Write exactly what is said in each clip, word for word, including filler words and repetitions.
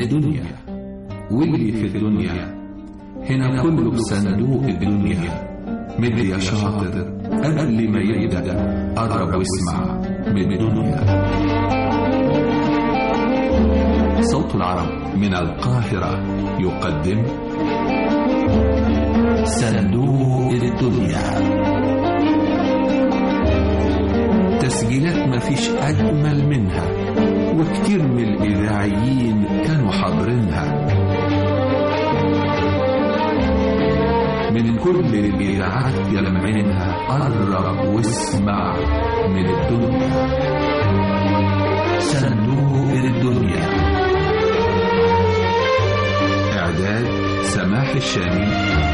الدنيا، واللي في الدنيا هنا كله بصندوق الدنيا. مد يا شاطر قبل ما يبدأ، قرب واسمع من الدنيا. صوت العرب من القاهرة يقدم صندوق الدنيا. تسجيلات مفيش أجمل منها، وكتير من الإذاعيين كانوا حاضرينها. من كل الإذاعات يلمعينها، قرب واسمع من الدنيا. صندوق الدنيا. إعداد سماح الشامي.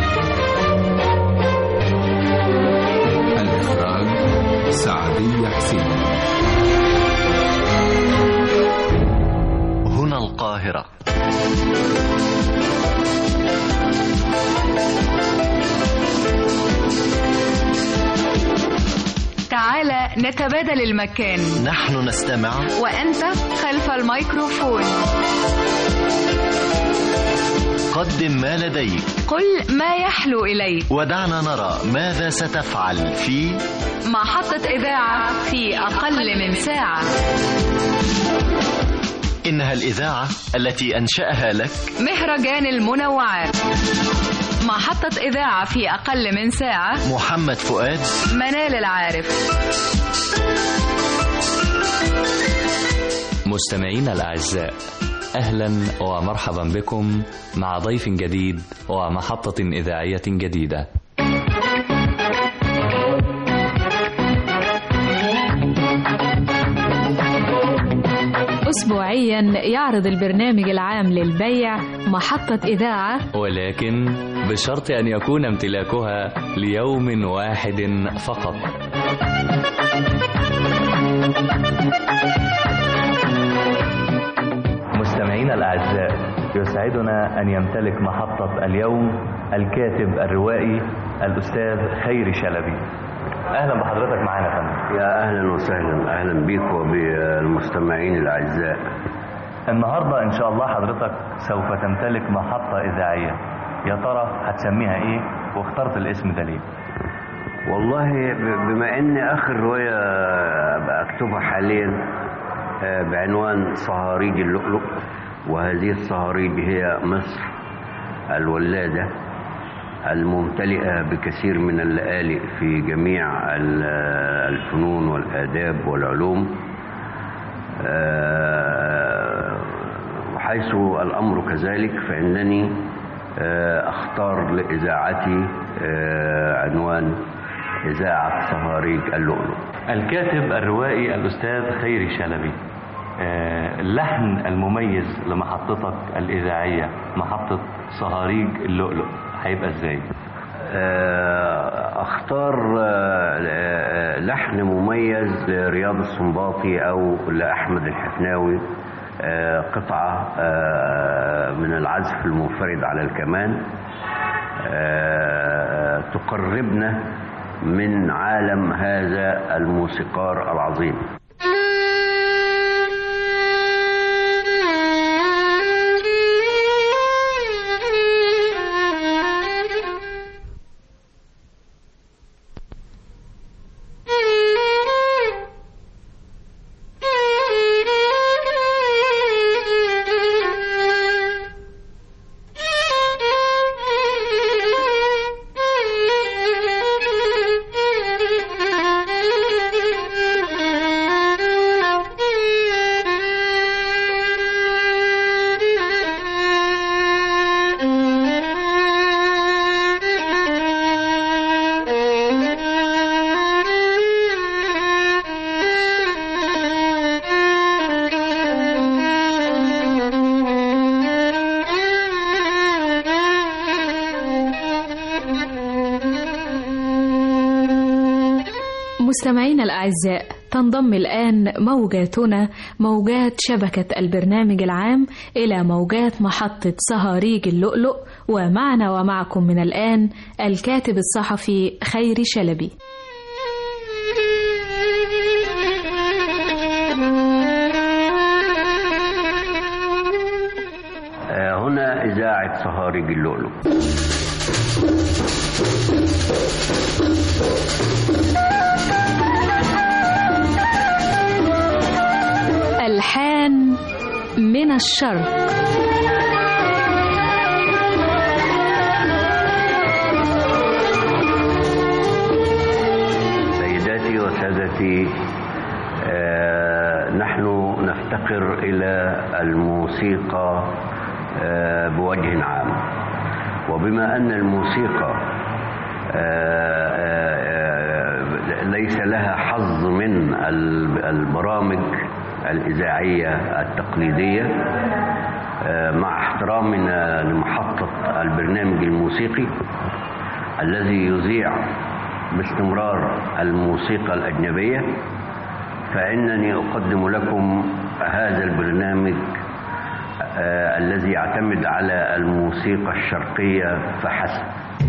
الإخراج سعدية حسين. هنا القاهرة. تعال نتبادل المكان، نحن نستمع وأنت خلف الميكروفون. قدم ما لديك، قل ما يحلو إليك، ودعنا نرى ماذا ستفعل في محطة إذاعة في أقل من ساعة. إنها الإذاعة التي أنشأها لك مهرجان المنوعات. محطة إذاعة في أقل من ساعة. محمد فؤاد، منال العارف. مستمعين الأعزاء، أهلا ومرحبا بكم مع ضيف جديد ومحطة إذاعية جديدة. أسبوعيا يعرض البرنامج العام للبيع محطة إذاعة، ولكن بشرط أن يكون امتلاكها ليوم واحد فقط. مستمعين الأعزاء، يسعدنا أن يمتلك محطة اليوم الكاتب الروائي الأستاذ خيري شلبي. أهلا بحضرتك معنا يا فندم. يا أهلا وسهلا، أهلا بيك وبالمستمعين الأعزاء. النهاردة إن شاء الله حضرتك سوف تمتلك محطة إذاعية، يا ترى هتسميها إيه واخترت الاسم ده ليه؟ والله بما أن آخر رواية بكتبها حاليا بعنوان صهاريج اللؤلؤ، وهذه الصهاريج هي مصر الولادة الممتلئة بكثير من اللآلئ في جميع الفنون والآداب والعلوم، وحيث الأمر كذلك فإنني أختار لإذاعتي عنوان إذاعة صهاريج اللؤلؤ. الكاتب الروائي الأستاذ خيري شلبي، اللحن المميز لمحطتك الإذاعية محطة صهاريج اللؤلؤ هيبقى ازاي؟ اختار لحن مميز لرياض السنباطي او لاحمد الحفناوي، قطعة من العزف المنفرد على الكمان تقربنا من عالم هذا الموسيقار العظيم. مستمعينا الأعزاء، تنضم الآن موجاتنا موجات شبكة البرنامج العام إلى موجات محطة صهاريج اللؤلؤ، ومعنا ومعكم من الآن الكاتب الصحفي خيري شلبي. إذاعة صهاريج اللؤلؤ. ألحان من الشرق. سيداتي وسادتي، آه نحن نفتقر إلى الموسيقى آه بوجه عام، وبما أن الموسيقى آه آه ليس لها حظ من البرامج الإذاعية التقليدية، مع احترامنا لمحطة البرنامج الموسيقي الذي يذيع باستمرار الموسيقى الأجنبية، فإنني أقدم لكم هذا البرنامج الذي يعتمد على الموسيقى الشرقية فحسب.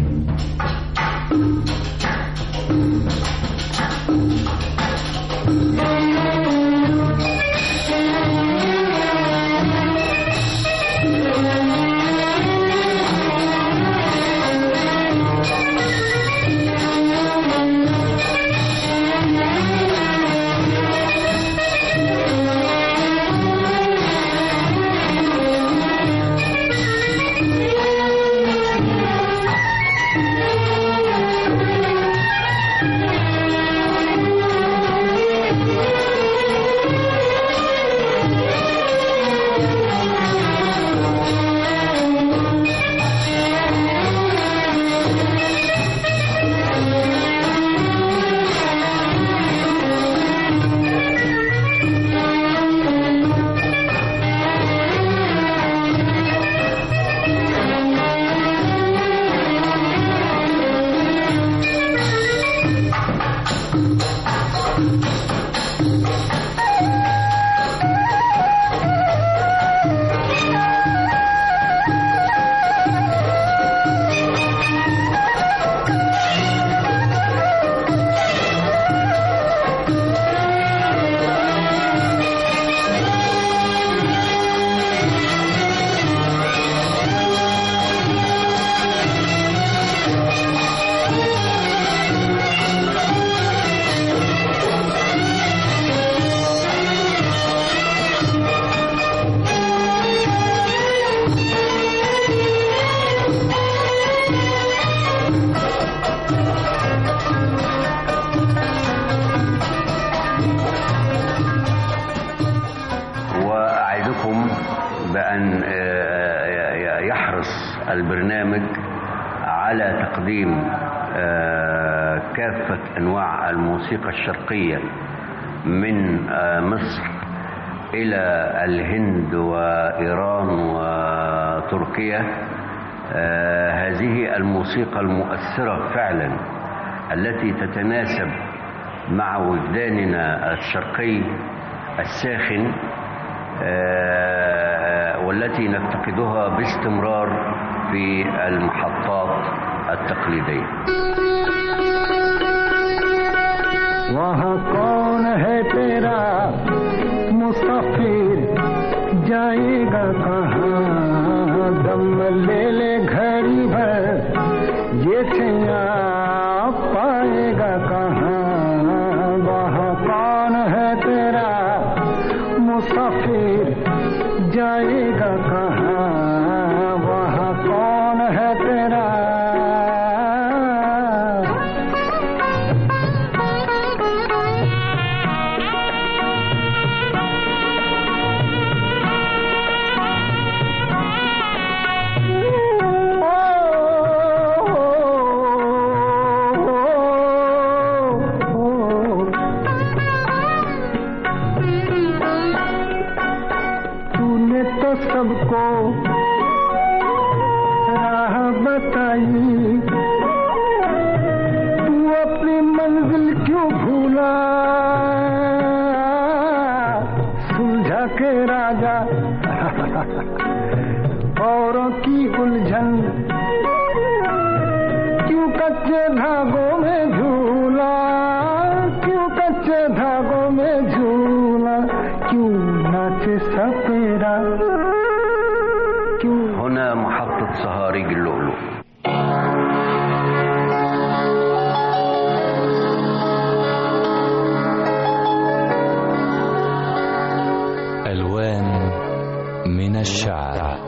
بأن يحرص البرنامج على تقديم كافة أنواع الموسيقى الشرقية من مصر إلى الهند وإيران وتركيا. هذه الموسيقى المؤثرة فعلا التي تتناسب مع وجداننا الشرقي الساخن، والتي نفتقدها باستمرار في المحطات التقليدية. वहाँ कौन है तेरा मुसाफिर जाएगा कहाँ, दम ले ले घड़ी भर ये छैया पाएगा कहाँ। वहाँ कौन है तेरा मुसाफिर जाएगा कहाँ, वहाँ कौन है तेरा। सबको राह बताई, तू अपनी मंजिल क्यों भूला। सुलझा के राजा औरों की उलझन, क्यों कच्चे धागों में झूला, क्यों कच्चे धागों में झूला, क्यों नाचे सपेरा। هنا محطة صهاريج اللؤلؤ. ألوان من الشعر.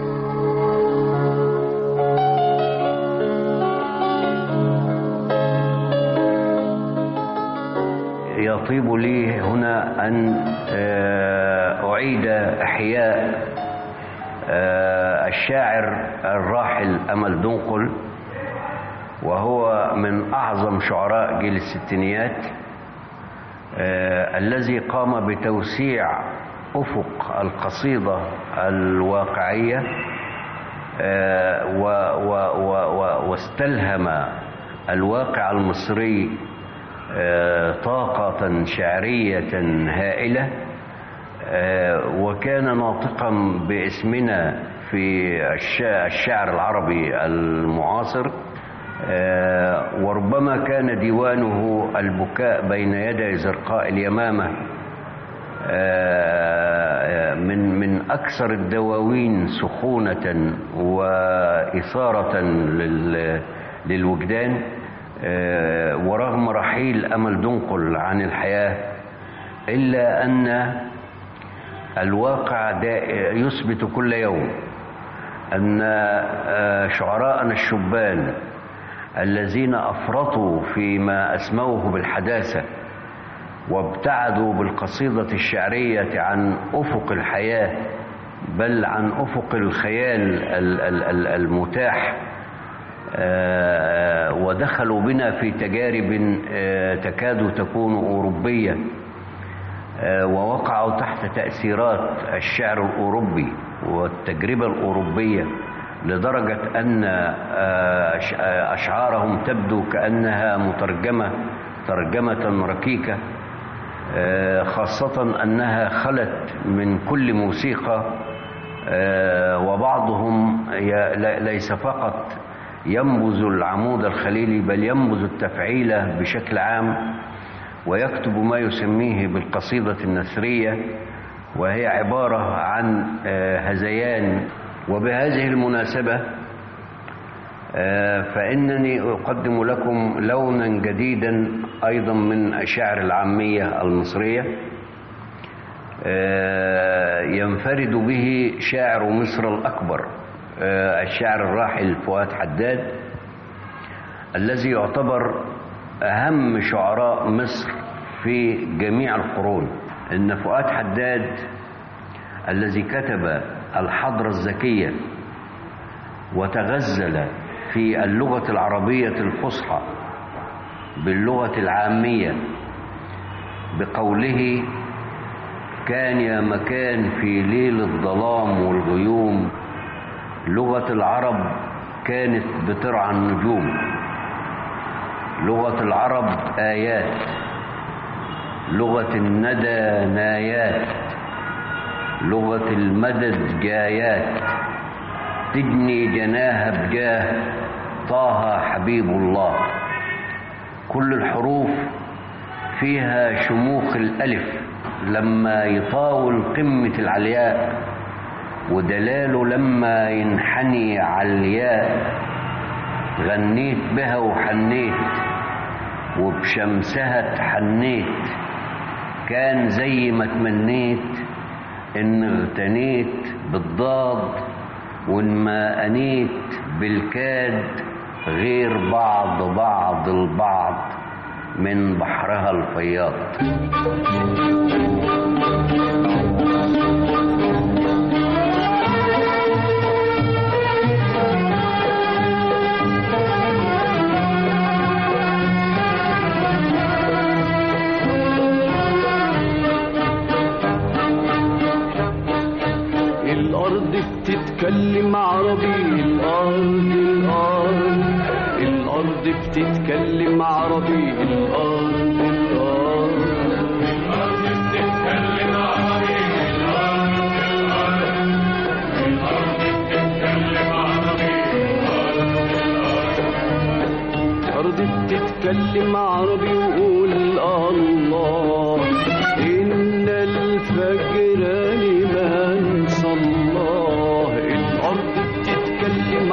يطيب لي هنا أن أعيد إحياء الشاعر الراحل أمل دنقل، وهو من أعظم شعراء جيل الستينيات، الذي قام بتوسيع أفق القصيدة الواقعية واستلهم الواقع المصري طاقة شعرية هائلة، وكان ناطقا باسمنا في الشعر العربي المعاصر. وربما كان ديوانه البكاء بين يدي زرقاء اليمامة من من أكثر الدواوين سخونة وإثارة للوجدان. ورغم رحيل أمل دنقل عن الحياة، إلا أن الواقع يثبت كل يوم أن شعراءنا الشبان الذين أفرطوا فيما أسموه بالحداثة وابتعدوا بالقصيدة الشعرية عن أفق الحياة، بل عن أفق الخيال المتاح، ودخلوا بنا في تجارب تكاد تكون أوروبية، ووقعوا تحت تأثيرات الشعر الأوروبي والتجربة الأوروبية، لدرجة أن أشعارهم تبدو كأنها مترجمة ترجمة ركيكة، خاصة أنها خلت من كل موسيقى، وبعضهم ليس فقط ينبذ العمود الخليلي بل ينبذ التفعيلة بشكل عام، ويكتب ما يسميه بالقصيدة النثرية، وهي عبارة عن هذيان. وبهذه المناسبة فإنني أقدم لكم لونا جديدا أيضا من الشعر العامية المصرية، ينفرد به شاعر مصر الأكبر الشاعر الراحل فؤاد حداد، الذي يعتبر أهم شعراء مصر في جميع القرون. إن فؤاد حداد الذي كتب الحضرة الزكية وتغزل في اللغة العربية الفصحى باللغة العامية بقوله: كان يا مكان في ليل الظلام والغيوم، لغة العرب كانت بترعى النجوم، لغة العرب آيات، لغة الندى نايات، لغة المدد جايات، تجني جناها بجاه طه حبيب الله. كل الحروف فيها شموخ الألف لما يطاول قمة العلياء، ودلاله لما ينحني على الياء. غنيت بها وحنيت وبشمسها اتحنيت، كان زي ما تمنيت ان اغتنيت بالضاد وان ما انيت بالكاد، غير بعض بعض البعض من بحرها الفياض. بتتكلم عربي، الأرض الأرض الأرض بتتكلم عربي، الأرض الأرض الأرض بتتكلم عربي، الأرض الأرض الأرض بتتكلم عربي، الأرض بتتكلم عربي. وقول الله إن الفجر لمن صلى. الأرض بتتكلم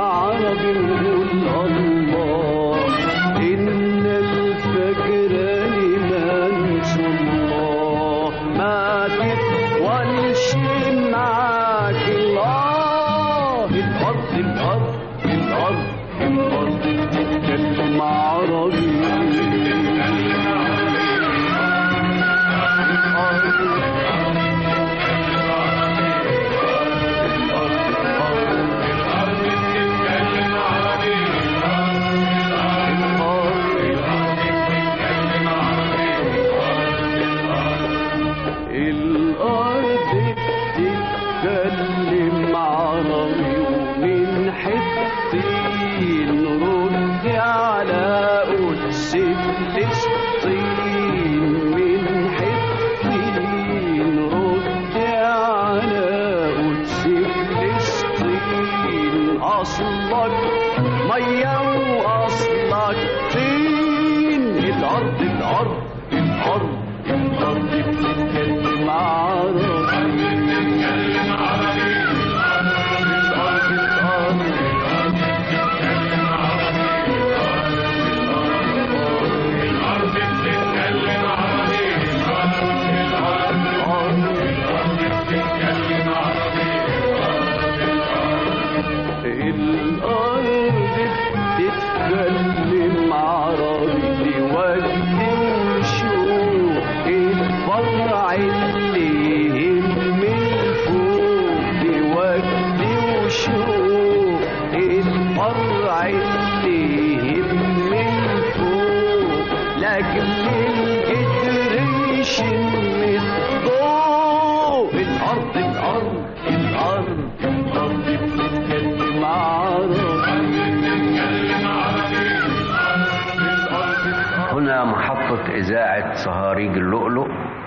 هنا محطة إذاعة صهاريج اللؤلؤ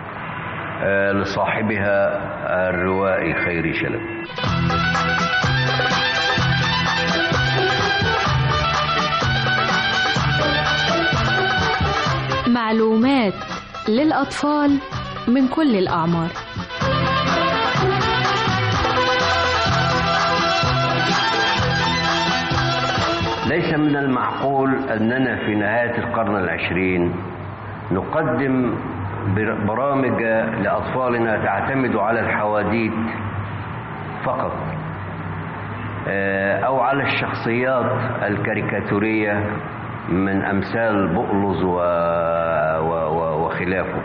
لصاحبها الروائي خيري شلبي. معلومات للأطفال من كل الأعمار. ليس من المعقول أننا في نهاية القرن العشرين نقدم برامج لأطفالنا تعتمد على الحواديت فقط أو على الشخصيات الكاريكاتورية من أمثال بقلظ وخلافه.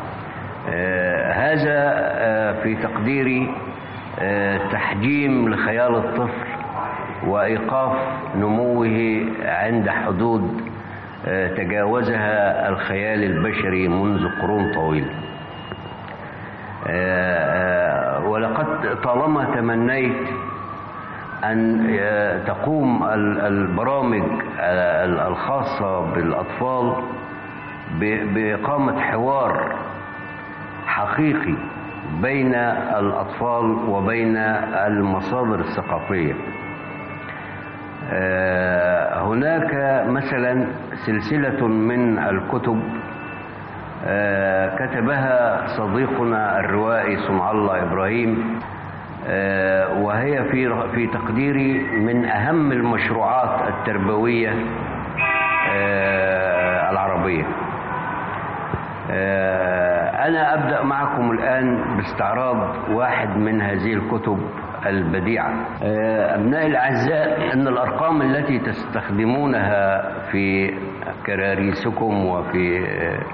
هذا في تقديري تحجيم لخيال الطفل وإيقاف نموه عند حدود تجاوزها الخيال البشري منذ قرون طويلة. ولقد طالما تمنيت أن تقوم البرامج الخاصة بالأطفال بإقامة حوار حقيقي بين الأطفال وبين المصادر الثقافية. هناك مثلا سلسلة من الكتب كتبها صديقنا الروائي صنع الله إبراهيم، وهي في في تقديري من أهم المشروعات التربوية العربية. أنا أبدأ معكم الآن باستعراض واحد من هذه الكتب البديعة. أبنائي الأعزاء، أن الأرقام التي تستخدمونها في كراريسكم وفي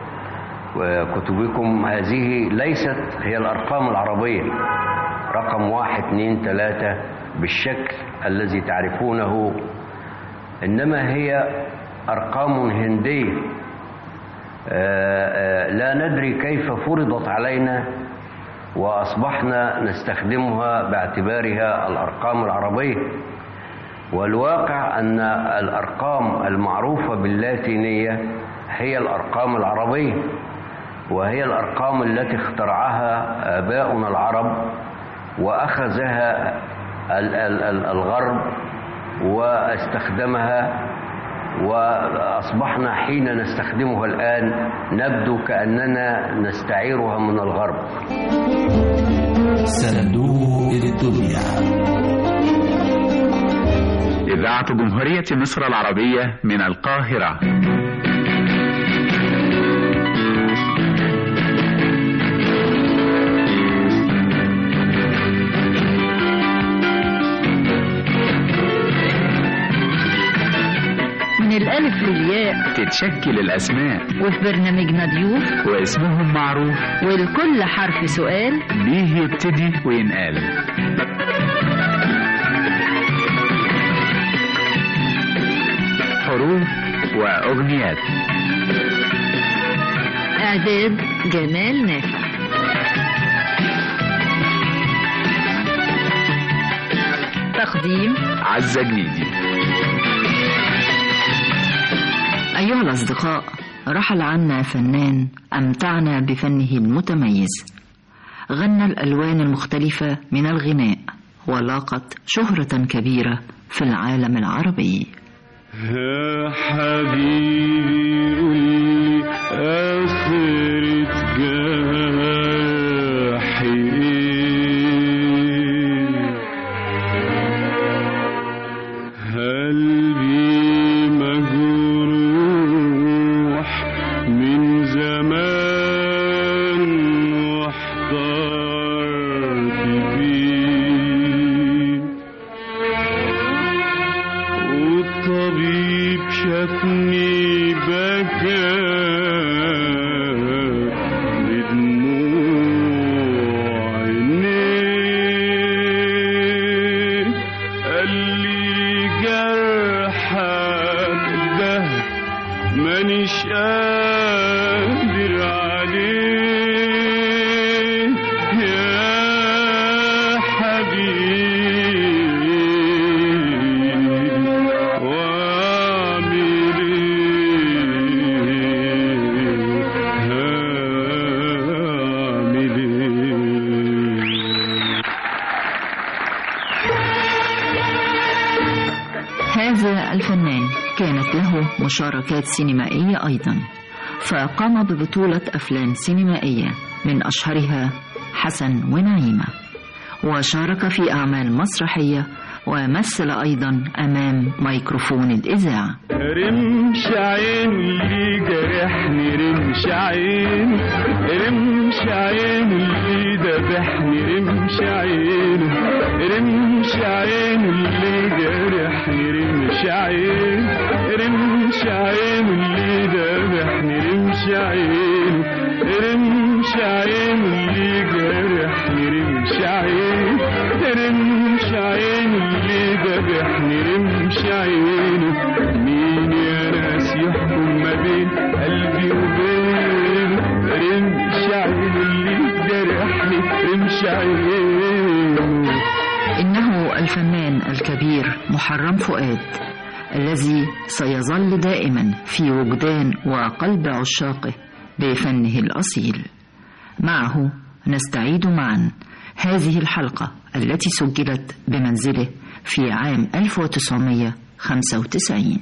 كتبكم هذه ليست هي الأرقام العربية، رقم واحد اثنين ثلاثة بالشكل الذي تعرفونه، إنما هي أرقام هندية لا ندري كيف فرضت علينا وأصبحنا نستخدمها باعتبارها الأرقام العربية. والواقع أن الأرقام المعروفة باللاتينية هي الأرقام العربية، وهي الأرقام التي اخترعها آباؤنا العرب وأخذها الغرب واستخدمها، وأصبحنا حين نستخدمها الآن نبدو كأننا نستعيرها من الغرب. صندوق الدنيا. إذاعة جمهورية مصر العربية من القاهرة. من الألف للياء بتتشكل الأسماء، وفي برنامجنا ضيوف واسمهم معروف، والكل حرف سؤال بيه يبتدي وينقال. حروف وأغنيات. إعداد جمال نافع. تقديم عزة جنيدي. أيها الأصدقاء، رحل عنا فنان أمتعنا بفنه المتميز، غنى الألوان المختلفة من الغناء ولاقت شهرة كبيرة في العالم العربي. يا حبيبي قولي آخرة جرحي قلبي مجروح من زمان واحترت فيه، والطبيب شافني بكى بدموع عينيه، قال لي جرحك ده مانيش قادر عليه يا حبيبي، واعمل ايه هعمل ايه. هذا الفنان كانت له مشاركات سينمائية أيضا، فقام ببطولة أفلام سينمائية من أشهرها حسن ونعيمة، وشارك في أعمال مسرحية، ومثل أيضا أمام ميكروفون الإذاعة. رمش عين اللي جرحني، رمش عين، رمش عين اللي ذبحني، رمش عين، رمش عين اللي جرحني، رمش عين، رمش عين اللي ذبحني، رمش عين، رمش عين اللي جرحني، رمش عين، رمش عين اللي ذبحني، رمش عين. مين يا ناس يحكم ما بين قلبي وبين رمش عين اللي جرحني، رمش عين. إنه الفنان الكبير محرم فؤاد الذي سيظل دائما في وجدان وقلب عشاقه بفنه الأصيل. معه نستعيد معا هذه الحلقة التي سجلت بمنزله في عام ألف وتسعمائة وخمسة وتسعين.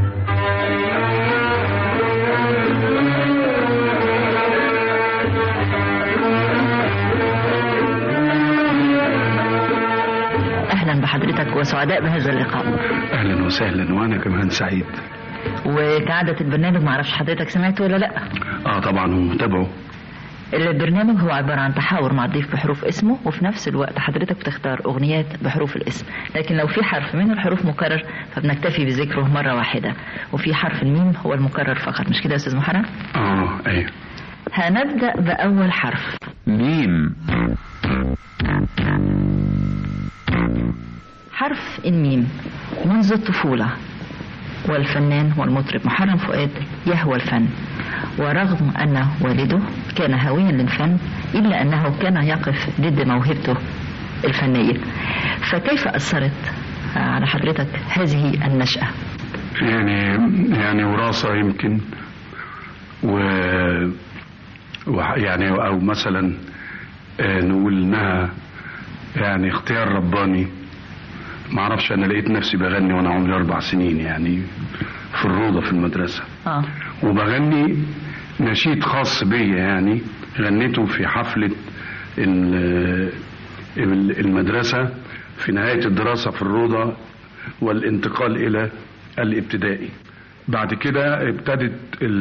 أهلا بحضرتك وسعداء بهذا اللقاء. أهلا وسهلا، وأنا كمان سعيد. وكعادة البرنامج معرفش حضرتك سمعته ولا لأ؟ آه طبعا ومتابعه. البرنامج هو عبارة عن تحاور مع الضيف بحروف اسمه، وفي نفس الوقت حضرتك بتختار أغنيات بحروف الاسم، لكن لو في حرف من الحروف مكرر فبنكتفي بذكره مرة واحدة، وفي حرف الميم هو المكرر فقط، مش كده يا أستاذ محرم؟ آه أيوه. هنبدأ بأول حرف ميم. حرف الميم منذ الطفولة، والفنان والمطرب محرم فؤاد يهوى الفن، ورغم أن والده كان هاويا للفن إلا أنه كان يقف ضد موهبته الفنية. فكيف أثرت على حضرتك هذه النشأة؟ يعني يعني وراثة يمكن، و يعني أو مثلا نقول إنها يعني اختيار رباني. ما اعرفش، انا لقيت نفسي بغني وانا عمري اربع سنين يعني في الروضة في المدرسة. اه وبغني نشيد خاص بيا، يعني غنيته في حفلة المدرسة في نهاية الدراسة في الروضة والانتقال الى الابتدائي. بعد كده ابتدت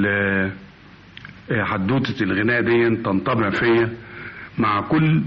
حدوتة الغناء دي تنطبع فيا مع كل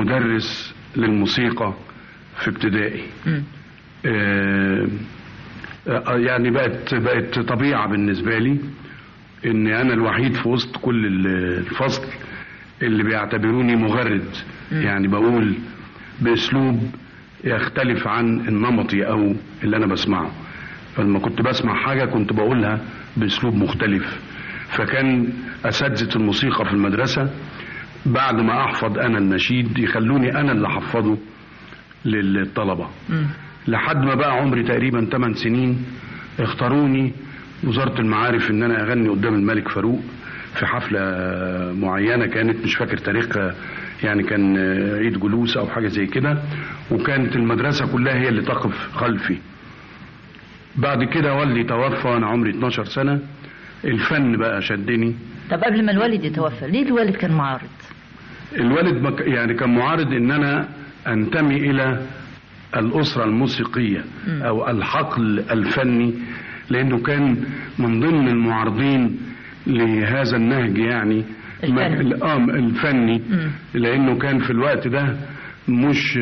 مدرس للموسيقى في ابتدائي. آه يعني بقت بقت طبيعة بالنسبة لي ان انا الوحيد في وسط كل الفصل اللي بيعتبروني مغرد. يعني بقول باسلوب يختلف عن النمطي او اللي انا بسمعه. فلما كنت بسمع حاجة كنت بقولها باسلوب مختلف. فكان اساتذة الموسيقى في المدرسة بعد ما احفظ انا النشيد يخلوني انا اللي احفظه للطلبة. م. لحد ما بقى عمري تقريبا ثمان سنين اختاروني وزارة المعارف ان انا اغني قدام الملك فاروق في حفلة معينة كانت مش فاكر تاريخها، يعني كان عيد جلوس او حاجة زي كده، وكانت المدرسة كلها هي اللي تقف خلفي. بعد كده والدي توفى وانا عمري اتناشر سنة. الفن بقى شدني. طب قبل ما الوالد يتوفى ليه الوالد كان معارض؟ الوالد يعني كان معارض ان انا انتمي الى الاسرة الموسيقية م. او الحقل الفني، لانه كان من ضمن المعارضين لهذا النهج يعني الفني, الفني م. لانه كان في الوقت ده مش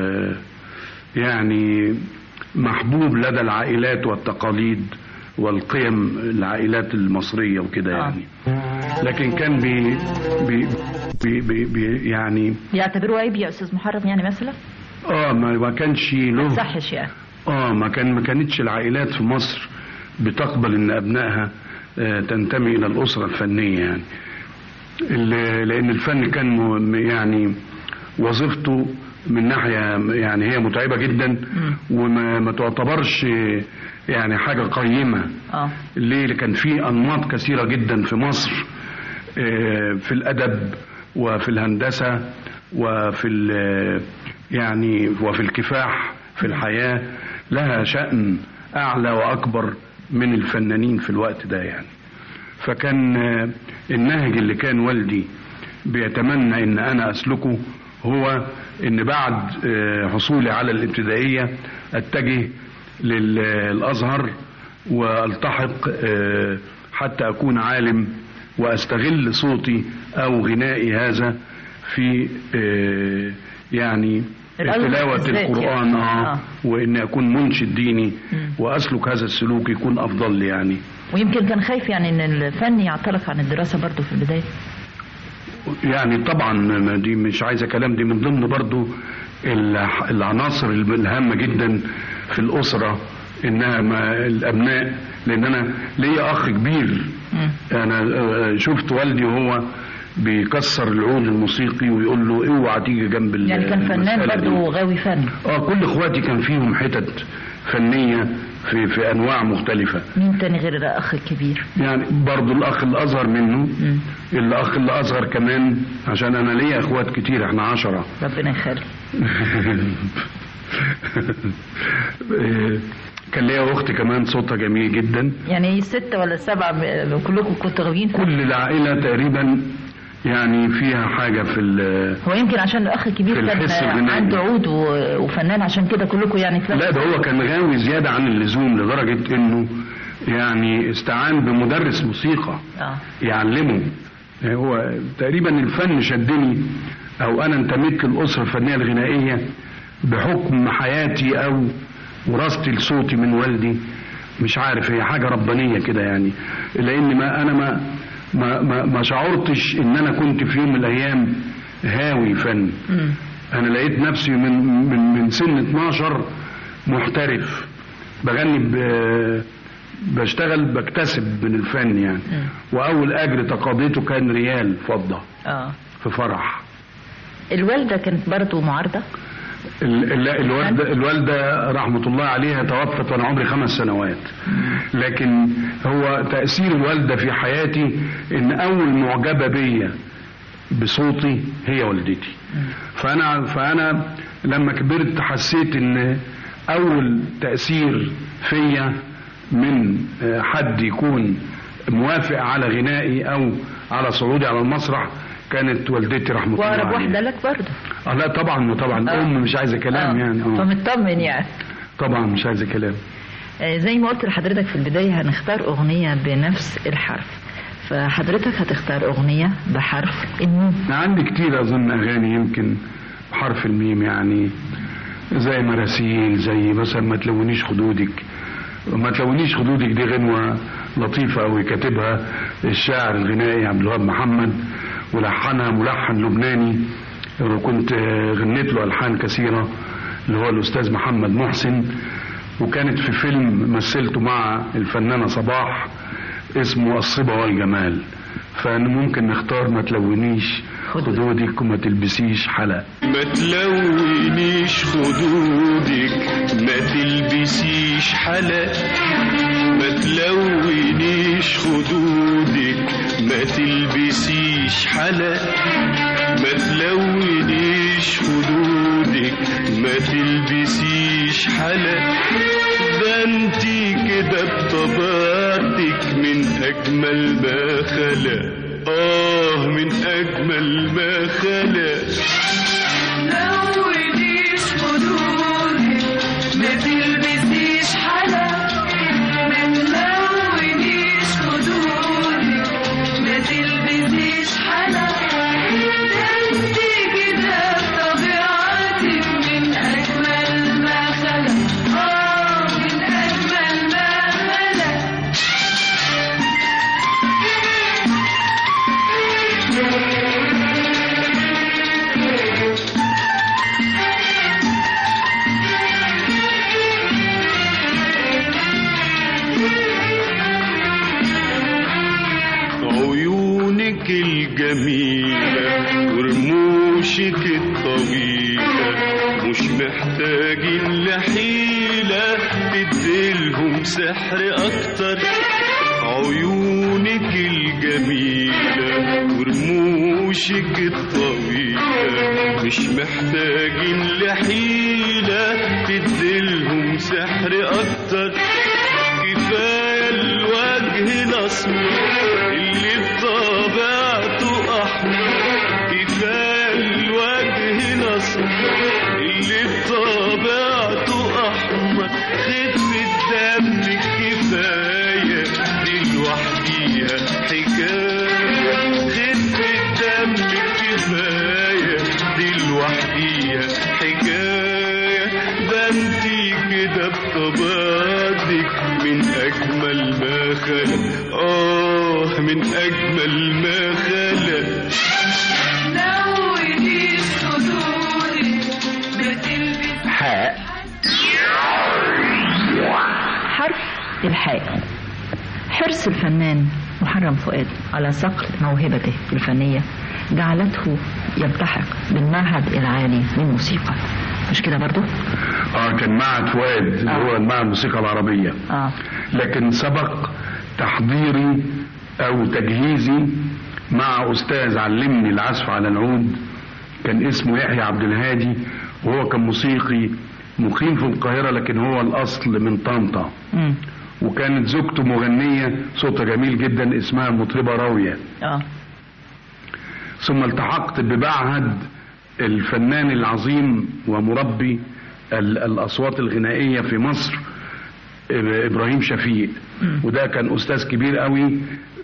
يعني محبوب لدى العائلات والتقاليد والقيم العائلات المصرية وكده يعني. لكن كان بي بي بي بي بي يعني يعتبروه عيب يا استاذ محرم يعني مثلا؟ اه ما كانش له صحش يعني. اه ما كان ما كانتش العائلات في مصر بتقبل ان ابنائها آه تنتمي الى الاسرة الفنية يعني. لان الفن كان يعني وظيفته من ناحية يعني هي متعبة جدا وما ما تعتبرش يعني حاجة قيمة. اه ليه؟ كان في انماط كثيرة جدا في مصر آه في الادب وفي الهندسة وفي يعني وفي الكفاح في الحياة لها شأن اعلى واكبر من الفنانين في الوقت ده يعني. فكان النهج اللي كان والدي بيتمنى ان انا اسلكه هو ان بعد حصولي على الابتدائية اتجه للازهر والتحق حتى اكون عالم واستغل صوتي او غنائي هذا في يعني تلاوة القرآن اه وان اكون منشد ديني واسلك هذا السلوك يكون افضل لي يعني. ويمكن كان خايف يعني ان الفن يعترف عن الدراسة برضو في البداية. يعني طبعا دي مش عايزة كلام، دي من ضمن برضو العناصر الهامة جدا في الأسرة انها الابناء، لان انا ليا اخ كبير. م. انا شفت والدي وهو بيكسر العود الموسيقي ويقول له اوعى تيجي جنب يعني كان فنان برضه غاوي فن. اه كل اخواتي كان فيهم حتت فنية في في انواع مختلفة. مين تاني غير الاخ الكبير؟ يعني برضه الاخ الاصغر منه. م. الاخ اللي اصغر كمان عشان انا ليا اخوات كتير احنا عشرة. ربنا يخلي. كان ليا اخت كمان صوتها جميل جدا. يعني ستة ولا سبعة كلكم كنتوا غاويين؟ كل العائلة تقريبا يعني فيها حاجة في هو يمكن عشان الاخ الكبير كان عنده عود وفنان عشان كده كلكم يعني تلاقوا. لا ده هو كان غاوي زيادة عن اللزوم لدرجة انه يعني استعان بمدرس موسيقى آه. يعلمه. هو تقريبا الفن شدني او انا انتميت للاسرة الفنية الغنائية بحكم حياتي او وراثتي لصوتي من والدي. مش عارف هي حاجة ربانية كده يعني، لان ما انا ما ما ما, ما شعرتش ان انا كنت في يوم من الايام هاوي فن. م. انا لقيت نفسي من من من سن اتناشر محترف بغني بشتغل بكتسب من الفن يعني. م. واول اجر تقاضيته كان ريال فضة اه في فرح. الوالدة كانت برضه معارضة؟ الوالدة, الوالدة رحمة الله عليها توفت وانا عمري خمس سنوات. لكن هو تأثير الوالدة في حياتي ان اول معجبة بيا بصوتي هي والدتي. فانا فانا لما كبرت حسيت ان اول تأثير فيا من حد يكون موافق على غنائي او على صعودي على المسرح كانت والدتي رحمة الله عليها. وأقرب واحدة لك برضه؟ اه لا طبعا طبعا آه. أم مش عايزة كلام. آه. يعني اه فمطمن يعني. طبعا مش عايزة كلام. آه زي ما قلت لحضرتك في البداية هنختار أغنية بنفس الحرف، فحضرتك هتختار أغنية بحرف الميم. عندي كتير أظن أغاني يمكن بحرف الميم، يعني زي مراسيل، زي مثلا ما تلونيش خدودك، ما تلونيش خدودك دي غنوة لطيفة أوي كاتبها الشاعر الغنائي عبد الوهاب محمد، ولحنها ملحن لبناني وكنت غنيت له ألحان كثيرة اللي هو الأستاذ محمد محسن، وكانت في فيلم مثلته مع الفنانة صباح اسمه الصبا والجمال. فممكن نختار ما تلونيش خدودك وما تلبسيش حلق. ما تلونيش خدودك ما تلبسيش حلق، ما تلونيش خدودك ما تلبسيش حلق، ما تلونيش خدودك ما تلبسيش حلق، ده انتي كده بطبيعتك من أجمل ما خلق، آه من أجمل ما خلق. تلونيش خدودك ما تلبسيش حلق، ما تلونيش خدودك ما تلبسيش حلق، انتي كده بطبيعتك من أجمل ما خلق، آه من أجمل ما خلق. عيونك الجميلة ورموشك الطويلة مش محتاجين لحيلة تديلهم سحر أكتر، عيونك الجميلة ورموشك الطويلة مش محتاجين لحيلة تديلهم سحر أكتر، كفاية الوجه الأسمر اللي بطبيعته أحمر، كفاية الوجه الأسمر اللي بطبيعته أحمر، خفة دمك كفاية دي لوحديها حكاية، خفة دمك كفاية دي لوحديها حكاية، ده انتي كده بطبيعتك من أجمل ما خلق، آه من أجمل ما خلق. تلونيش خدودك ما تلبسيش حاء. حرف الحاء. حرص الفنان محرم فؤاد على صقل موهبته الفنية جعلته يلتحق بالمعهد العالي للموسيقى، مش كده برضو؟ اه كان معهد فؤاد اللي هو معهد الموسيقى العربية. اه لكن سبق تحضيري او تجهيزي مع استاذ علمني العزف على العود كان اسمه يحيى عبد الهادي، وهو كان موسيقي مقيم في القاهرة لكن هو الاصل من طنطا، امم وكانت زوجته مغنية صوتها جميل جدا اسمها المطربة راوية. اه ثم التحقت بمعهد الفنان العظيم ومربي الأصوات الغنائية في مصر إبراهيم شفيق، وده كان أستاذ كبير قوي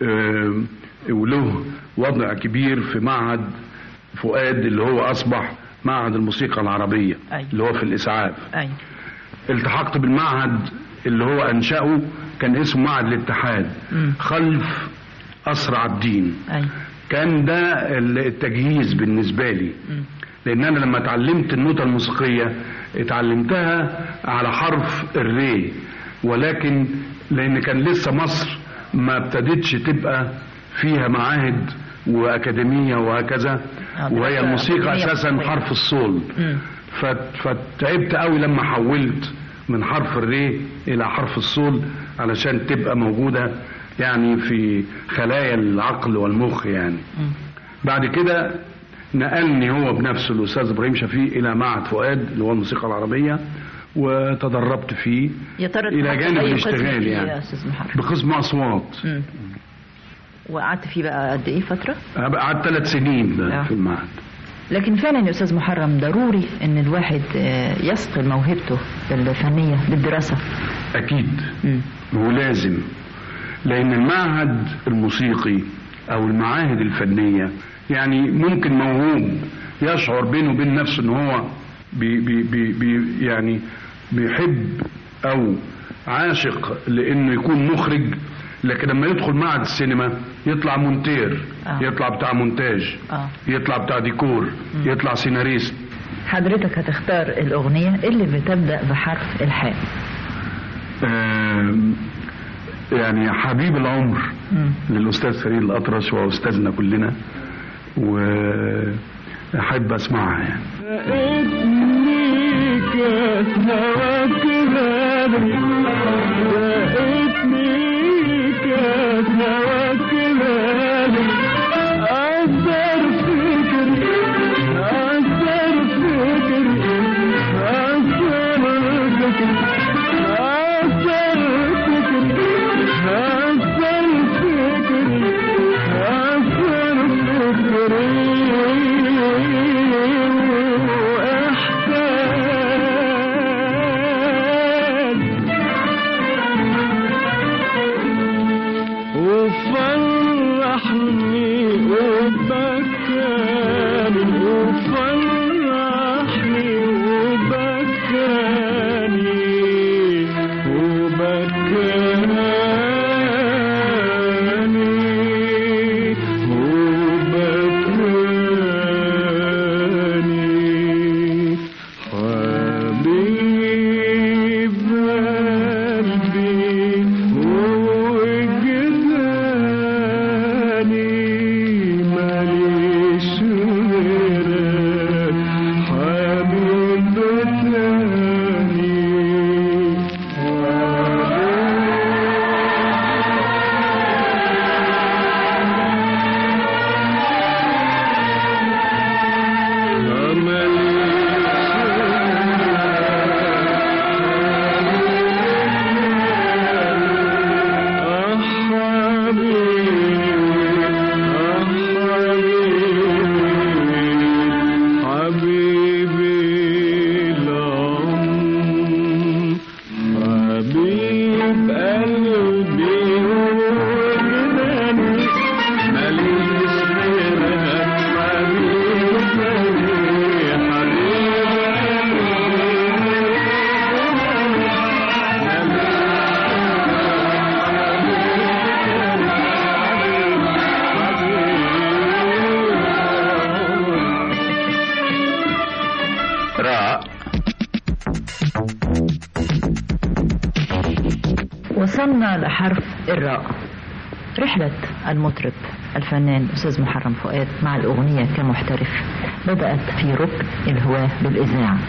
وله وضع كبير في معهد فؤاد اللي هو أصبح معهد الموسيقى العربية اللي هو في الإسعاف. أي. التحقت بالمعهد اللي هو أنشأه كان اسمه معهد الاتحاد خلف أسرع الدين. أي. كان ده التجهيز بالنسبة لي، لأن أنا لما اتعلمت النوتة الموسيقية اتعلمتها على حرف الري، ولكن لأن كان لسه مصر ما ابتدتش تبقى فيها معاهد وأكاديمية وهكذا، وهي الموسيقى أساسا حرف الصول، فتعبت قوي لما حولت من حرف الري إلى حرف الصول علشان تبقى موجودة يعني في خلايا العقل والمخ يعني. بعد كده نقلني هو بنفسه الأستاذ إبراهيم شفيق إلى معهد فؤاد اللي هو الموسيقى العربية، وتدربت فيه إلى جانب الاشتغال يعني بقسم أصوات. مم. وقعدت فيه بقى قد إيه فترة؟ قعدت ثلاث سنين آه. في المعهد. لكن فعلا يا أستاذ محرم ضروري إن الواحد يصقل موهبته الفنية بالدراسة. أكيد. مم. ولازم، لأن المعهد الموسيقي أو المعاهد الفنية يعني ممكن موهوب يشعر بينه وبين نفسه إن هو بي بي بي بي يعني بيحب أو عاشق لانه يكون مخرج، لكن لما يدخل معهد السينما يطلع مونتير، آه. يطلع بتاع مونتاج، آه. يطلع بتاع ديكور، م. يطلع سيناريست. حضرتك هتختار الأغنية اللي بتبدأ بحرف الحاء. آه يعني حبيب العمر م. للأستاذ فريد الأطرش وأستاذنا كلنا، وأحب أسمعها يعني. وصلنا لحرف الراء. رحلة المطرب الفنان أستاذ محرم فؤاد مع الأغنية كمحترف بدأت في ركن الهواة بالإذاعة،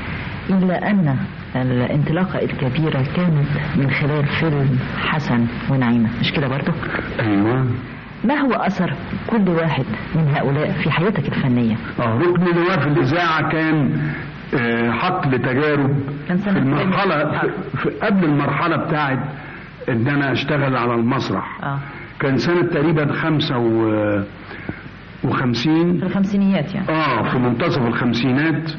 إلا أن الانطلاقة الكبيرة كانت من خلال فيلم حسن ونعيمة، مش كده برضو؟ أيوة. ما هو أثر كل واحد من هؤلاء في حياتك الفنية؟ آه ركن الهواة في الإذاعة كان آه حقل تجارب في المرحلة في في قبل المرحلة بتاعت إن أنا أشتغل على المسرح. آه. كان سنة تقريبا خمسة و وخمسين في الخمسينيات يعني. آه في منتصف الخمسينات.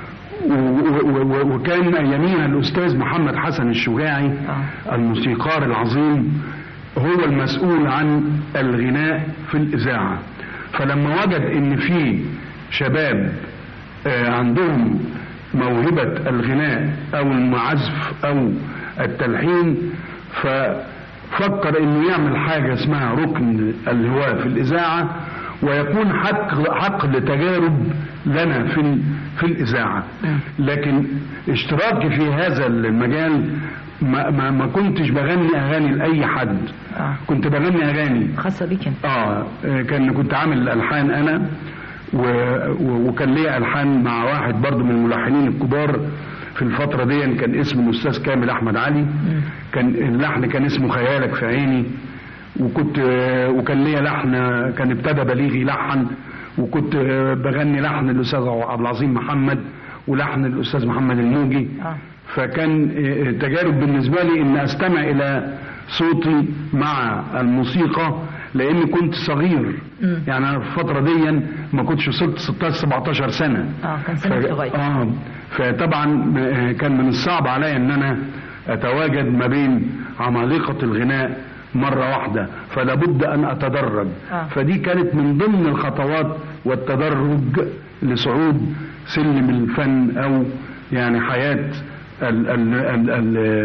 وكان أياميها الأستاذ محمد حسن الشجاعي آه. الموسيقار العظيم هو المسؤول عن الغناء في الإذاعة. فلما وجد إن في شباب آه عندهم موهبة الغناء أو المعزف أو التلحين، ففكر إنه يعمل حاجة اسمها ركن الهواة في الإذاعة، ويكون حق حق لتجارب لنا في في الإذاعة. لكن اشتراكي في هذا المجال ما ما, ما كنتش بغني اغاني لاي حد. آه. كنت بغني اغاني خاصه بيك انت. اه كان كنت عامل الحان انا و... وكان ليا الحان مع واحد برضو من الملحنين الكبار في الفتره دي، كان اسمه الاستاذ كامل احمد علي. م. كان اللحن كان اسمه خيالك في عيني، وكنت وكان ليا لحن كان ابتدى بليغي لحن، وكنت بغني لحن الاستاذ عبد العظيم محمد ولحن الاستاذ محمد الموجي. آه. فكان تجارب بالنسبه لي ان استمع الى صوتي مع الموسيقى، لاني كنت صغير. م. يعني انا في الفتره دي ما كنتش وصلت ستاشر سبعتاشر سنه. اه كان سنه صغير. اه فطبعا كان من الصعب عليا ان انا اتواجد ما بين عمالقه الغناء مرة واحدة، فلا بد أن أتدرج. آه. فدي كانت من ضمن الخطوات والتدرج لصعود سلم الفن أو يعني حياة ال ال ال ال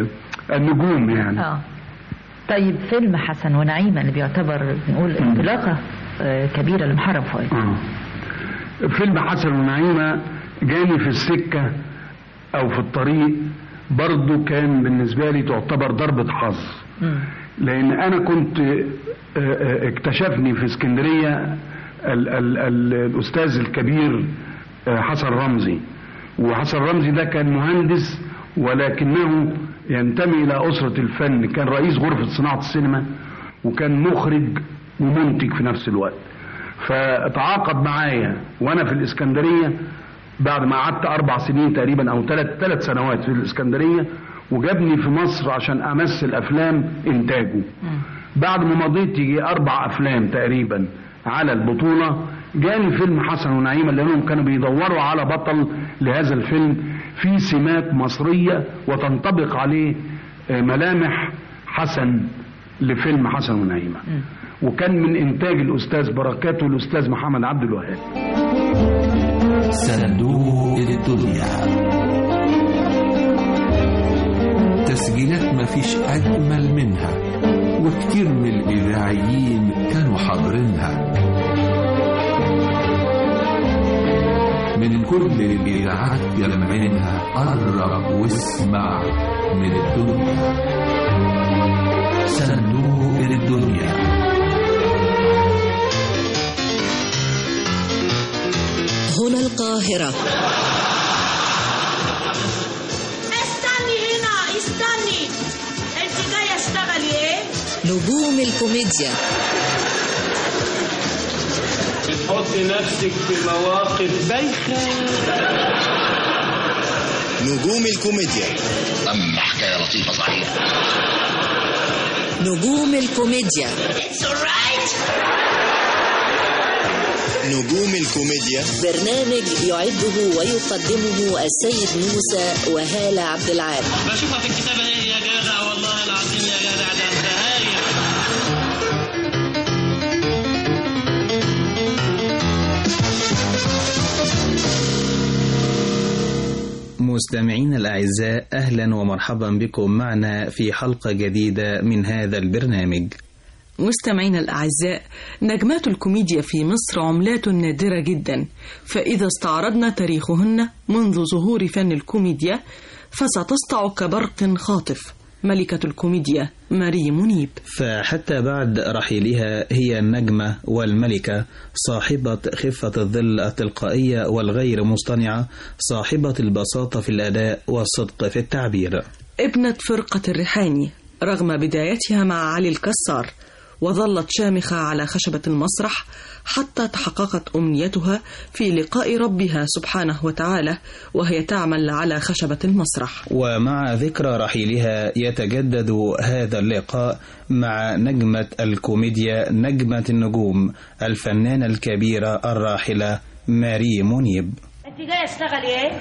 النجوم يعني. اه طيب فيلم حسن ونعيمة اللي بيعتبر نقول انطلاقة كبيرة لمحرم فؤاد. اه فيلم حسن ونعيمة جاني في السكة او في الطريق برضو كان بالنسبة لي تعتبر ضربة حظ، لان انا كنت اكتشفني في اسكندرية ال ال ال الاستاذ الكبير حسن رمزي، وحسن رمزي ده كان مهندس ولكنه ينتمي الى اسرة الفن، كان رئيس غرفة صناعة السينما وكان مخرج ومنتج في نفس الوقت. فتعاقد معايا وانا في الاسكندرية بعد ما قعدت اربع سنين تقريبا او ثلاث ثلاث سنوات في الاسكندرية، وجابني في مصر عشان امثل افلام انتاجه. بعد ما مضيت يجي اربع افلام تقريبا على البطولة، جاني فيلم حسن ونعيمة لانهم كانوا بيدوروا على بطل لهذا الفيلم في سمات مصرية وتنطبق عليه ملامح حسن لفيلم حسن ونعيمة، وكان من انتاج الاستاذ بركات والاستاذ محمد عبد الوهاب. صندوق الدنيا، تسجيلات ما فيش أجمل منها، وكتير من الإذاعيين كانوا حاضرينها من كل الإذاعات جمعينها. قرب واسمع من الدنيا، صندوق الدنيا. هنا القاهرة. استني هنا، استني، انت جاية اشتغلي ايه؟ نجوم الكوميديا. بتحطي نفسك في مواقف بايخة. نجوم الكوميديا. أم حكاية لطيفة صحيح. نجوم الكوميديا. It's alright. نجوم الكوميديا برنامج يعده ويقدمه السيد موسى وهالة عبد العال. بشوفها في الكتابة ايه يا جدع، والله العظيم يا جدع ده انت هايل. مستمعين الأعزاء، أهلا ومرحبا بكم معنا في حلقة جديدة من هذا البرنامج. مستمعين الأعزاء، نجمات الكوميديا في مصر عملات نادرة جدا، فإذا استعرضنا تاريخهن منذ ظهور فن الكوميديا فستسطع كبرق خاطف ملكة الكوميديا ماري منيب. فحتى بعد رحيلها هي النجمة والملكة، صاحبة خفة الظل التلقائية والغير مصطنعة، صاحبة البساطة في الأداء والصدق في التعبير. ابنة فرقة الريحاني رغم بدايتها مع علي الكسار، وظلت شامخة على خشبة المسرح حتى تحققت أمنيتها في لقاء ربها سبحانه وتعالى وهي تعمل على خشبة المسرح. ومع ذكرى رحيلها يتجدد هذا اللقاء مع نجمة الكوميديا، نجمة النجوم، الفنانة الكبيرة الراحلة ماري منيب. انت جاية اشتغلي ايه؟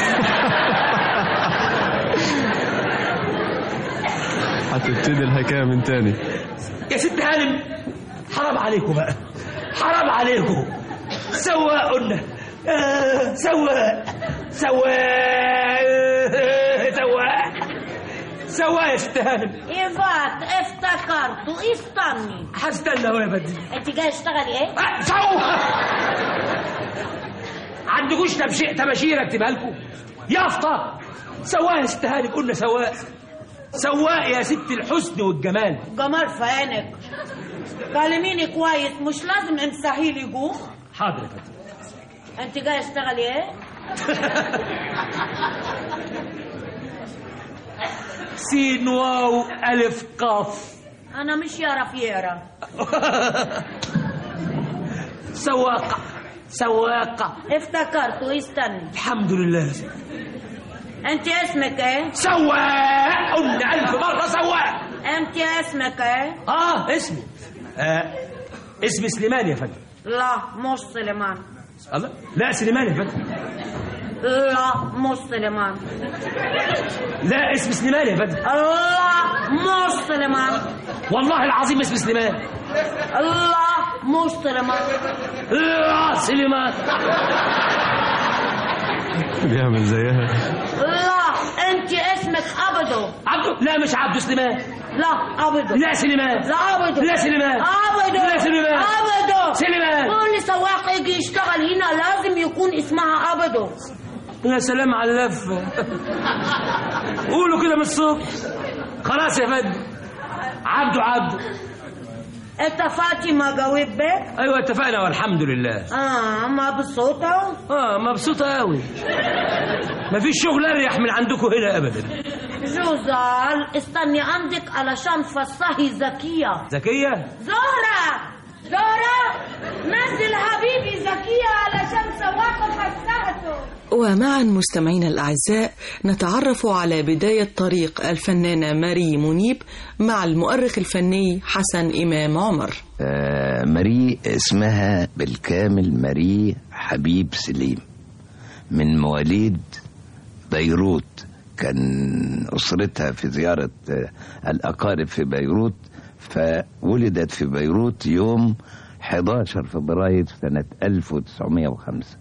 هتبتدي الحكاية من تاني يا ست هانم، حرام عليكم بقى، حرام عليكم. سواق قلنا، آه سواق سواق سواق سواق يا ست هانم. ايفات افتكرتوا، استني. هستنى اهو يا بدي. انت جاي اشتغلي ايه؟ آه سواق. عندكوش تبشير تباشير اكتبها لكم؟ يافطة. سواق يا ست هانم، قلنا سواق سواق يا ست الحسن والجمال. جمال في عينك، كلميني كويس، مش لازم امسحي لي جوه. حاضر يا فندم. انت جاي اشتغلي ايه؟ سين واو الف قاف. انا مش يعرف يقرا. سواقة سواقة. افتكرتوا، استني. الحمد لله. انت اسمك ايه؟ سواق، قلنا الف مرة سواق. انت اسمك ايه؟ اه اسمي آه اسمي سليمان يا فندم. لا مش سليمان. الله، لا سليمان يا فندم. لا مش سليمان. لا اسمي سليمان يا فندم. لا مش سليمان. والله العظيم اسمي سليمان. لا مش سليمان. لا سليمان. بيعمل زيها. لا انت اسمك اسمك عبده. عبده؟ لا مش عبده، سليمان. لا عبده. لا سليمان. لا عبده. لا سليمان. عبده. لا سليمان. عبده. سليمان. كل سواق يجي يشتغل هنا لازم يكون اسمها عبده. يا سلام على اللفه. قولوا كده من الصبح. خلاص يا فندم، عبده عبده. انت فاطمه جاوبك؟ ايوه اتفقنا والحمد لله. اه مبسوطه؟ اه مبسوطه قوي. مفيش شغل اريح من عندكم هنا ابدا. جوزال استني عندك علشان فصحي زكيه. زكيه؟ زهره زهره نزل حبيبي زكيه علشان سواقه فسحته. ومعا مستمعينا الأعزاء نتعرف على بداية طريق الفنانة ماري منيب مع المؤرخ الفني حسن إمام عمر. آه ماري اسمها بالكامل ماري حبيب سليم، من مواليد بيروت. كان أسرتها في زيارة آه الأقارب في بيروت، فولدت في بيروت يوم أحد عشر فبراير سنة ألف وتسعمائة وخمسة.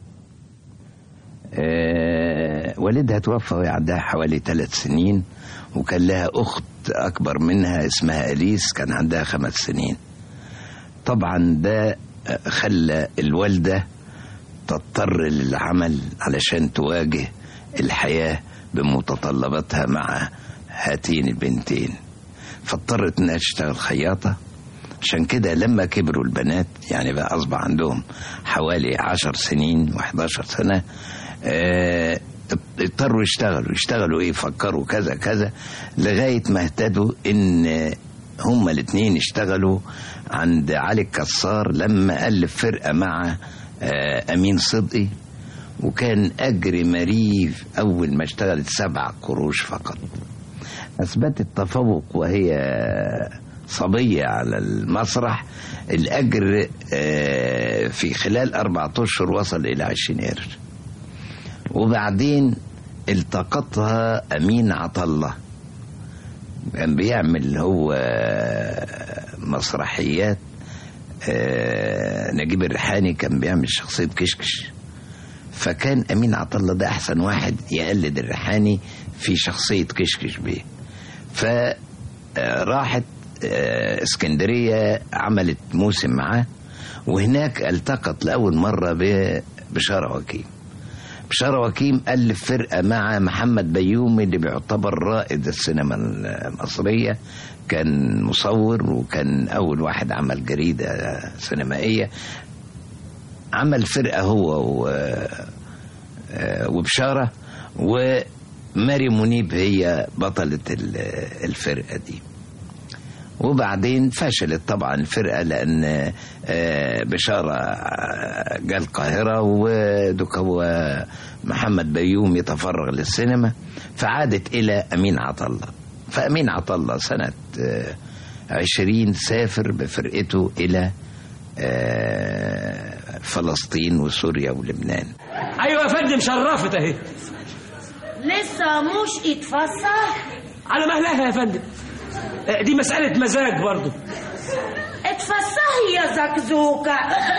أه والدها توفى وهي عندها حوالي ثلاث سنين، وكان لها أخت أكبر منها اسمها أليس كان عندها خمس سنين. طبعا ده خلى الوالدة تضطر للعمل علشان تواجه الحياة بمتطلباتها مع هاتين البنتين، فاضطرت انها تشتغل خياطة. عشان كده لما كبروا البنات يعني بقى أصبح عندهم حوالي عشر سنين وإحدى عشرة سنة، اه اضطروا يشتغلوا يشتغلوا ايه فكروا كذا كذا لغاية ما اهتدوا ان هما الاثنين اشتغلوا عند علي الكسار لما ألف فرقة مع اه أمين صدقي، وكان أجر ماري أول ما اشتغلت سبع قروش فقط. أثبتت تفوق وهي صبية على المسرح. الأجر اه في خلال أربعة أشهر وصل إلى عشرين قرش. وبعدين التقطها أمين عطلة، كان بيعمل هو مسرحيات. نجيب الريحاني كان بيعمل شخصية كشكش، فكان أمين عطلة ده أحسن واحد يقلد الريحاني في شخصية كشكش بيه. فراحت اسكندرية عملت موسم معاه، وهناك التقط لأول مرة ببشارة وكيم. بشارة وكيم ألف فرقة مع محمد بيومي اللي بيعتبر رائد السينما المصرية، كان مصور وكان أول واحد عمل جريدة سينمائية. عمل فرقة هو وبشارة، وماري منيب هي بطلة الفرقة دي. وبعدين فشلت طبعا الفرقة لأن بشارة جاء القاهرة ودك هو محمد بيوم يتفرغ للسينما، فعادت إلى أمين عطلة. فأمين عطلة سنة عشرين سافر بفرقته إلى فلسطين وسوريا ولبنان. أيوة يا فندم شرفت أهي. لسه مش اتفسح على مهلها يا فندم، دي مسألة مزاج برضو. اتفسحي يا زكزوكة.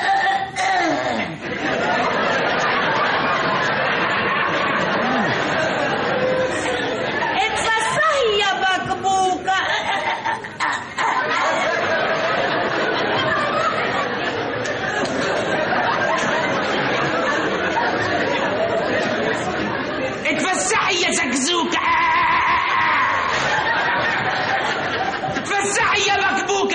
اتفسحي يا بكبوكة. اتفسحي يا زكزوكة. اتفسحي يا مكبوكة.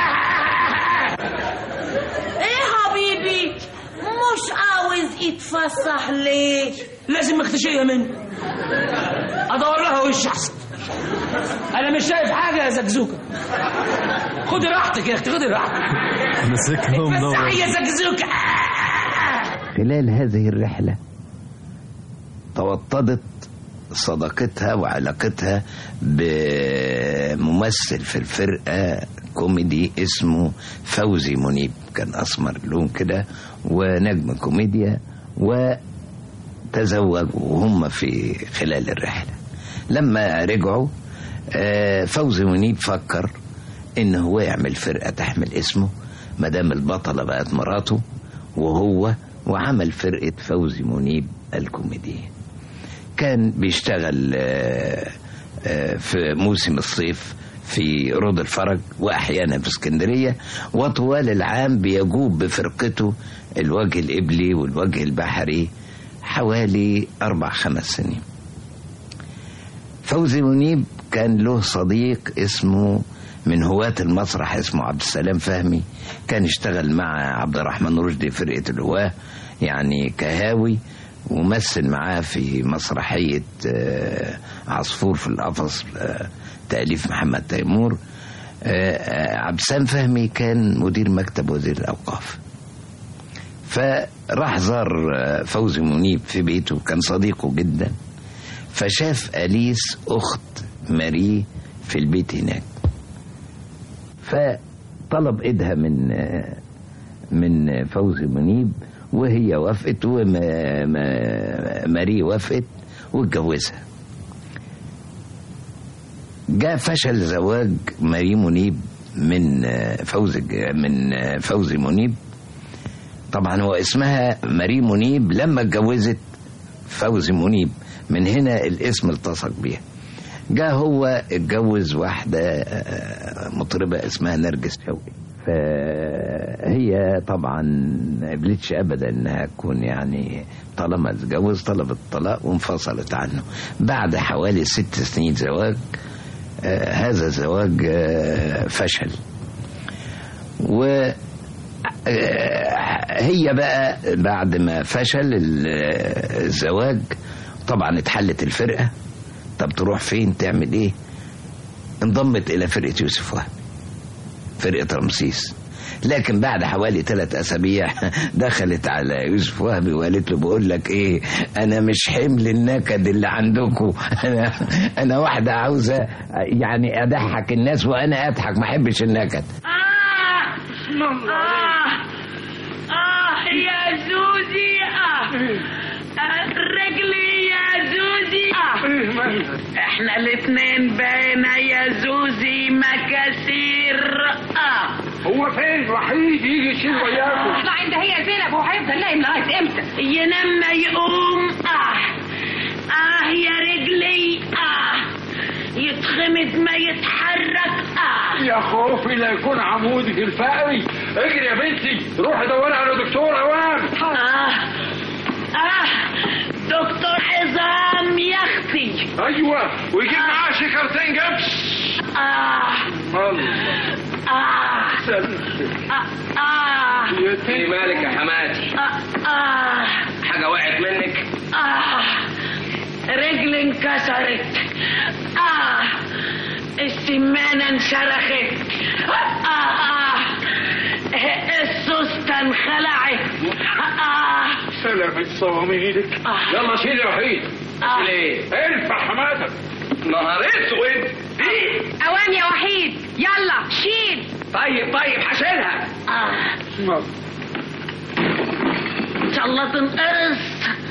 ايه حبيبي مش عاوز يتفسح ليه؟ لازم اختشيها منه، ادور لها وش احسن. انا مش شايف حاجه يا زكزوكه. خدي راحتك يا اختي، خدي راحتك. مسكهم اتفسحي يا زكزوكه. خلال هذه الرحله توطدت صداقتها وعلاقتها بممثل في الفرقة كوميدي اسمه فوزي منيب، كان أسمر لون كده ونجم كوميديا، وتزوجوا وهم في خلال الرحلة. لما رجعوا فوزي منيب فكر إنه هو يعمل فرقة تحمل اسمه مدام البطلة بقت مراته وهو، وعمل فرقة فوزي منيب الكوميدية. كان بيشتغل في موسم الصيف في رود الفرج وأحيانا في اسكندرية، وطوال العام بيجوب بفرقته الوجه الإبلي والوجه البحري حوالي أربع خمس سنين. فوزي منيب كان له صديق اسمه من هواة المسرح اسمه عبد السلام فهمي، كان يشتغل مع عبد الرحمن رشدي فرقة الهواة يعني كهاوي، ومثل معاه في مسرحية عصفور في القفص تأليف محمد تيمور. عبد السلام فهمي كان مدير مكتب وزير الأوقاف، فراح زار فوزي منيب في بيته، كان صديقه جدا، فشاف أليس أخت ماري في البيت هناك، فطلب إيدها من من فوزي منيب، وهي وافقت وماري وافقت واتجوزها. جاء فشل زواج ماري منيب من فوزي من فوزي منيب. طبعا هو اسمها ماري منيب لما اتجوزت فوزي منيب، من هنا الاسم التصق بيها. جاء هو اتجوز واحدة مطربة اسمها نرجس شوقي، فهي طبعا ما قبلتش ابدا انها تكون يعني طالما اتجوز، طلبت الطلاق وانفصلت عنه. بعد حوالي ست سنين زواج آه هذا الزواج آه فشل، وهي آه بقى بعد ما فشل الزواج طبعا اتحلت الفرقة. طب تروح فين تعمل ايه؟ انضمت الى فرقة يوسف وهبي، فرقة رمسيس. لكن بعد حوالي ثلاث أسابيع دخلت على يوسف وهبي وقالت له بقول لك ايه، انا مش حمل النكد اللي عندكم، انا انا واحدة عاوزة يعني اضحك الناس وانا اضحك، ما احبش النكد. اه اه اه يا زوزي، اه رجلي يا زوزي، اه احنا الاثنين بينا يا زوزي مكاسير. اه هو فين وحيد يجي يشيل وياكم؟ اطلع انت هي زينب، وهيفضل نايم لغايه امتى؟ ينام ما يقوم. اه اه يا رجلي، اه يتخمد ما يتحرك. اه يا خوفي لا يكون عمودك الفقري. اجري يا بنتي روحي دوري على دكتور اوام. اه اه دكتور عظام يا اختي. ايوه ويجيب آه. معاه شكرتين جبس. اه الله اه اه اه ايه مالك يا حماتي؟ اه اه حاجه وقعت منك؟ اه رجلي انكسرت. اه السمانه انشرخت. اه اه السوسته انخلعت. اه سلامة صواميلك. آه. يلا شيل يا وحيد. آه. ايه؟ ارفع حماتك. نهار اسود. ايه اوان يا وحيد، يلا شيل. طيب طيب هشيلها. اه ان شاء الله تنقرص.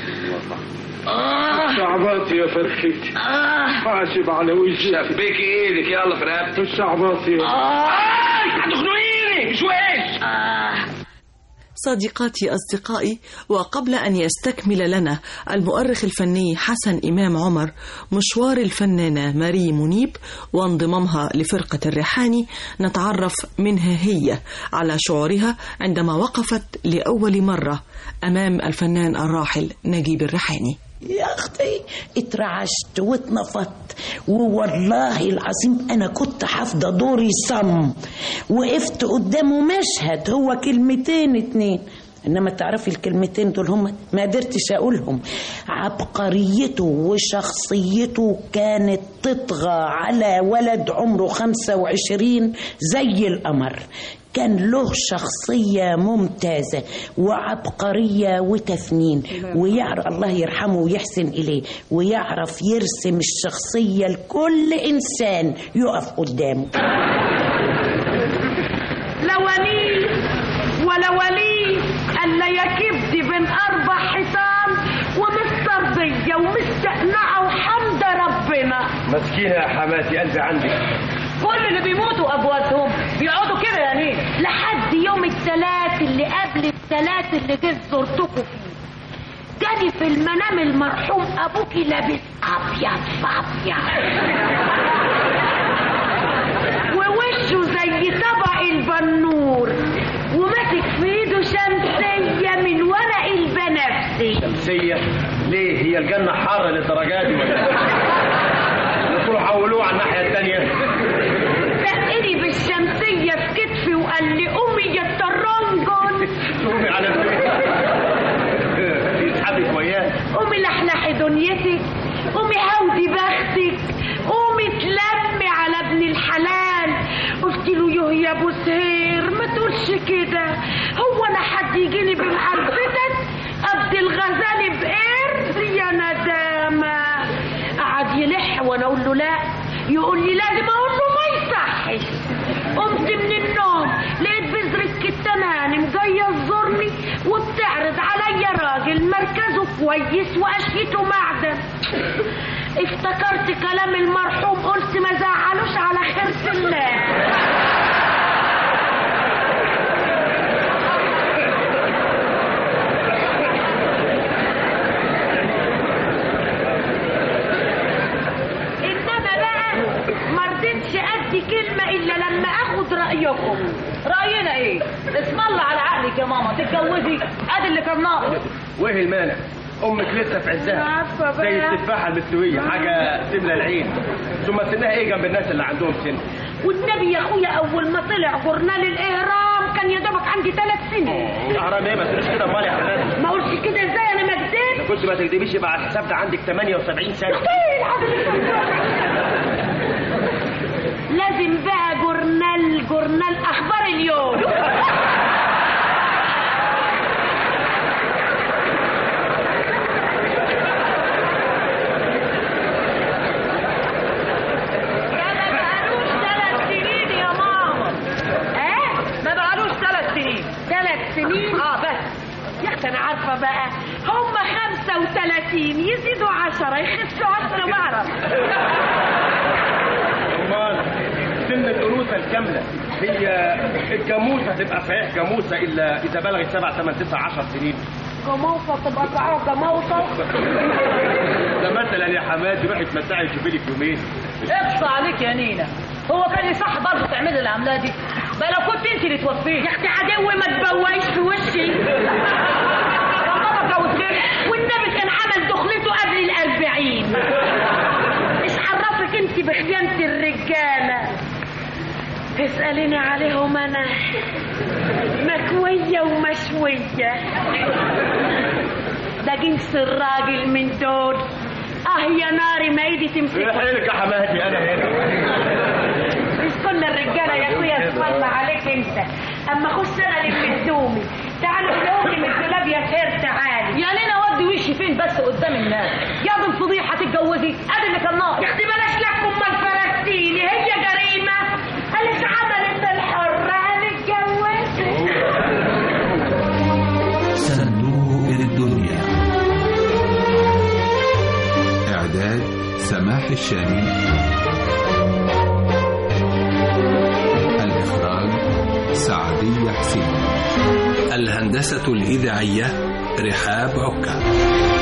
اه الشعبات يا فرخيتي. اه حاسب على وجهك. شبكي ايدك يلا في رقبتك. الشعبات يا اه هتخنقيني مش وحش. اه صديقاتي أصدقائي، وقبل أن يستكمل لنا المؤرخ الفني حسن إمام عمر مشوار الفنانة ماري منيب وانضمامها لفرقة الريحاني، نتعرف منها هي على شعورها عندما وقفت لأول مرة أمام الفنان الراحل نجيب الريحاني. يا أختي اترعشت واتنفضت، ووالله العظيم أنا كنت حافظة دوري صم، وقفت قدامه مشهد هو كلمتين اتنين، إنما تعرفي الكلمتين دول هم ما قدرتش أقولهم. عبقريته وشخصيته كانت تطغى على ولد عمره خمسة وعشرين زي القمر. كان له شخصية ممتازة وعبقرية وتفنين، ويعرف الله يرحمه ويحسن إليه، ويعرف يرسم الشخصية لكل إنسان يقف قدامه. لا ولي ولا ولي ألا يكبد بين أربع حيطان، ومسترضية ومستقنعة وحمد ربنا. مسكينة يا حماتي قلبي عندك. كل اللي بيموتوا أبواتهم بيقعدوا كده يعني لحد يوم الثلاث اللي قبل الثلاث اللي جيت زرتكم فيه. ده جاني في المنام المرحوم ابوكي لابس ابيض فابيض ووشه زي طبق البنور وماسك في ايده شمسيه من ورق البنفسجي. شمسيه ليه؟ هي الجنه حاره للدرجات دي ولا يقولوا حولوه على الناحيه الثانيه؟ دقني بالشمسيه في كتفي وقال لي قومي يا الترنجل. قومي على يسحبك وياه. قومي لحلحي دنيتك، قومي هودي بختك، قومي تلمي على ابن الحلال. قلت له يوه يا ابو سهير ما تقولش كده، هو انا حد يجيني بمعرفتك ابدي الغزال بقرد يا ندامه. قعد يلح وانا اقول له لا، يقول لي لازم اقول له ما يصحش. قمت من النوم لقيت بذرة كتمان جايه تزورني وبتعرض عليا راجل مركزه كويس واشيته معدن. افتكرت كلام المرحوم قلت ما زعلوش على خيرة الله. ادي كلمه الا لما اخد رايكم. راينا ايه؟ اسم الله على عقلك يا ماما، تتجوزي ادي اللي كان ناقص. وايه المانع؟ امك لسه في عزها زي التفاحه المستويه، حاجه تملى العين. ثم سنها ايه جنب الناس اللي عندهم سن؟ والنبي يا اخويا اول ما طلع جورنال الاهرام كان يا دوبك عندي ثلاث سنين. اهرام ايه؟ ما تقوليش كده امال يا حبيبي. ما اقولش كده ازاي؟ انا ما كدبت. كنت ما تكدبيش يبقى على الحساب ده عندك ثمانية وسبعين سنه. لازم بقى جورنال جورنال اخبار اليوم. سنين؟ اه بس يا اختي انا عارفه بقى هم خمسة وثلاثين يزيدوا عشرة يخسوا عشرة ما اعرف. امال سن الانوثه الكامله هي الجاموسه تبقى صحيح جاموسه الا اذا بلغت سبع ثمان تسع عشر سنين. جاموسه تبقى صحيح جاموسه؟ ده مثلا يا حماد روحي اتمتعي تشوفي لك يومين. اقصى عليك يا نينا، هو كان يصح برضه تعملي العمليه دي؟ بقى لو كنت انت اللي توفيه. يا اختي عدوي ما تبويش في وشي. والنبي كان عمل دخلته قبل الأربعين. ايش عرفك انت بخيانة الرجالة؟ اسأليني عليهم انا مكوية ومشوية. ده جنس الراجل من دول. اه يا ناري ما ايدي تمسك. حيلك يا حماتي انا هنا. مش كل الرجاله يا اخويا اسم عليك انت. اما خش انا اللي بدومي. تعالوا نقومي من الدولاب يا خير تعالي. يا نينا ودي وشي فين بس قدام الناس؟ يا دي الفضيحه تتجوزي ادي اللي كان ناقص. يا اختي بلاش لك امال فرستيني هي جريمه. قالت عملت الحره هنتجوزك. صندوق الدنيا. إعداد سماح الشامي. الإخراج سعدية حسين. الهندسة الإذاعية رحاب عكا.